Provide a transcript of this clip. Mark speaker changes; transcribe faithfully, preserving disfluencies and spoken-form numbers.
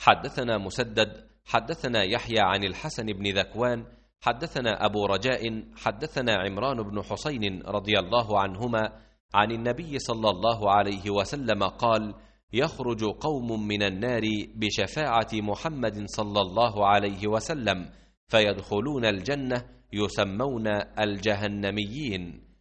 Speaker 1: حدثنا مسدد حدثنا يحيى عن الحسن بن ذكوان حدثنا أبو رجاء حدثنا عمران بن حسين رضي الله عنهما عن النبي صلى الله عليه وسلم قال: يخرج قوم من النار بشفاعة محمد صلى الله عليه وسلم فيدخلون الجنة يسمون الجهنميين.